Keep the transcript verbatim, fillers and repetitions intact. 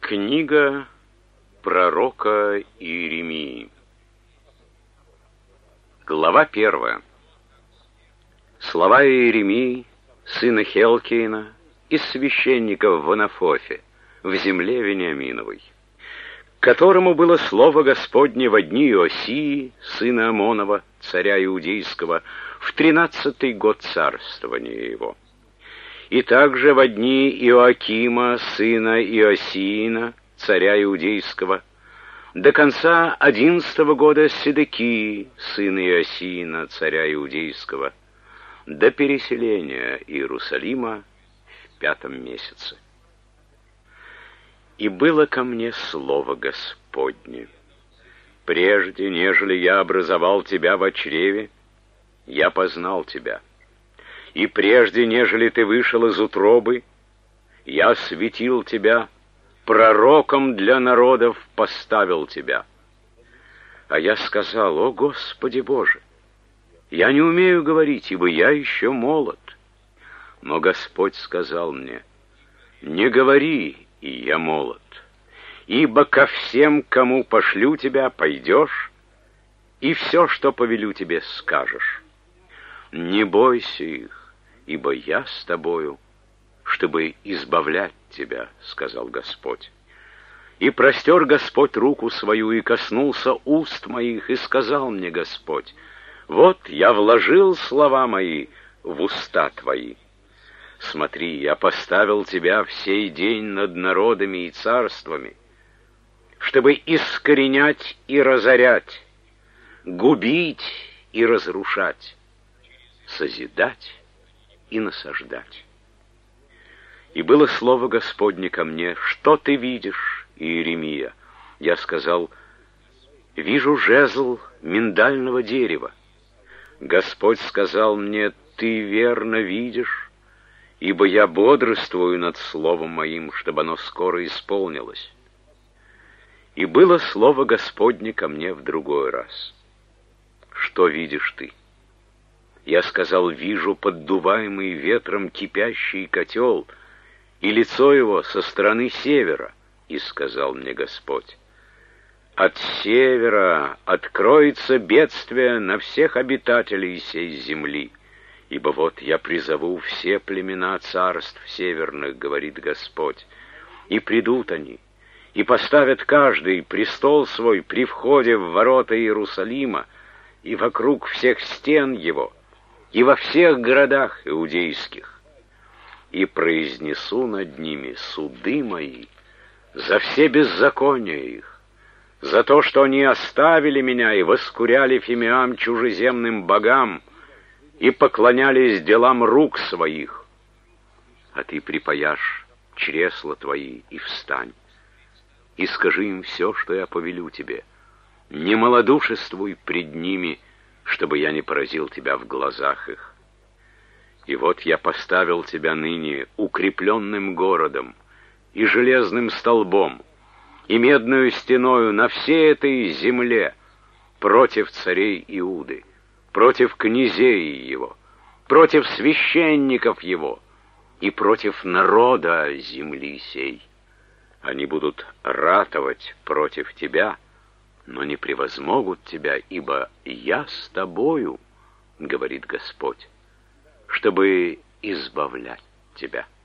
Книга пророка Иеремии. Глава первая. Слова Иеремии, сына Хелкиина, из священников в Анафофе, в земле Вениаминовой, которому было слово Господне во дни Иосии, сына Амонова, царя Иудейского, в тринадцатый год царствования его. И также во дни Иоакима, сына Иосиина, царя Иудейского, до конца одиннадцатого года Седекии, сына Иосиина, царя Иудейского, до переселения Иерусалима в пятом месяце. И было ко мне слово Господне: прежде, нежели я образовал тебя во чреве, я познал тебя. И прежде, нежели ты вышел из утробы, я осветил тебя, пророком для народов поставил тебя. А я сказал: о Господи Боже, я не умею говорить, ибо я еще молод. Но Господь сказал мне: не говори, и я молод, ибо ко всем, кому пошлю тебя, пойдешь, и все, что повелю тебе, скажешь. Не бойся их, ибо я с тобою, чтобы избавлять тебя, сказал Господь. И простер Господь руку свою, и коснулся уст моих, и сказал мне Господь: вот я вложил слова мои в уста твои. Смотри, я поставил тебя в сей день над народами и царствами, чтобы искоренять и разорять, губить и разрушать, созидать и насаждать. И было слово Господне ко мне: что ты видишь, Иеремия? Я сказал: вижу жезл миндального дерева. Господь сказал мне: ты верно видишь, ибо я бодрствую над словом моим, чтобы оно скоро исполнилось. И было слово Господне ко мне в другой раз: что видишь ты? Я сказал: вижу поддуваемый ветром кипящий котел, и лицо его со стороны севера. И сказал мне Господь: от севера откроется бедствие на всех обитателей сей земли. Ибо вот я призову все племена царств северных, говорит Господь, и придут они, и поставят каждый престол свой при входе в ворота Иерусалима, и вокруг всех стен его, и во всех городах иудейских, и произнесу над ними суды мои за все беззакония их, за то, что они оставили меня и воскуряли фимиам чужеземным богам, и поклонялись делам рук своих. А ты припаяшь чресла твои и встань, и скажи им все, что я повелю тебе. Не малодушествуй пред ними, чтобы я не поразил тебя в глазах их. И вот я поставил тебя ныне укрепленным городом и железным столбом, и медную стеною на всей этой земле против царей Иуды, против князей его, против священников его и против народа земли сей. Они будут ратовать против тебя, но не превозмогут тебя, ибо я с тобою, говорит Господь, чтобы избавлять тебя.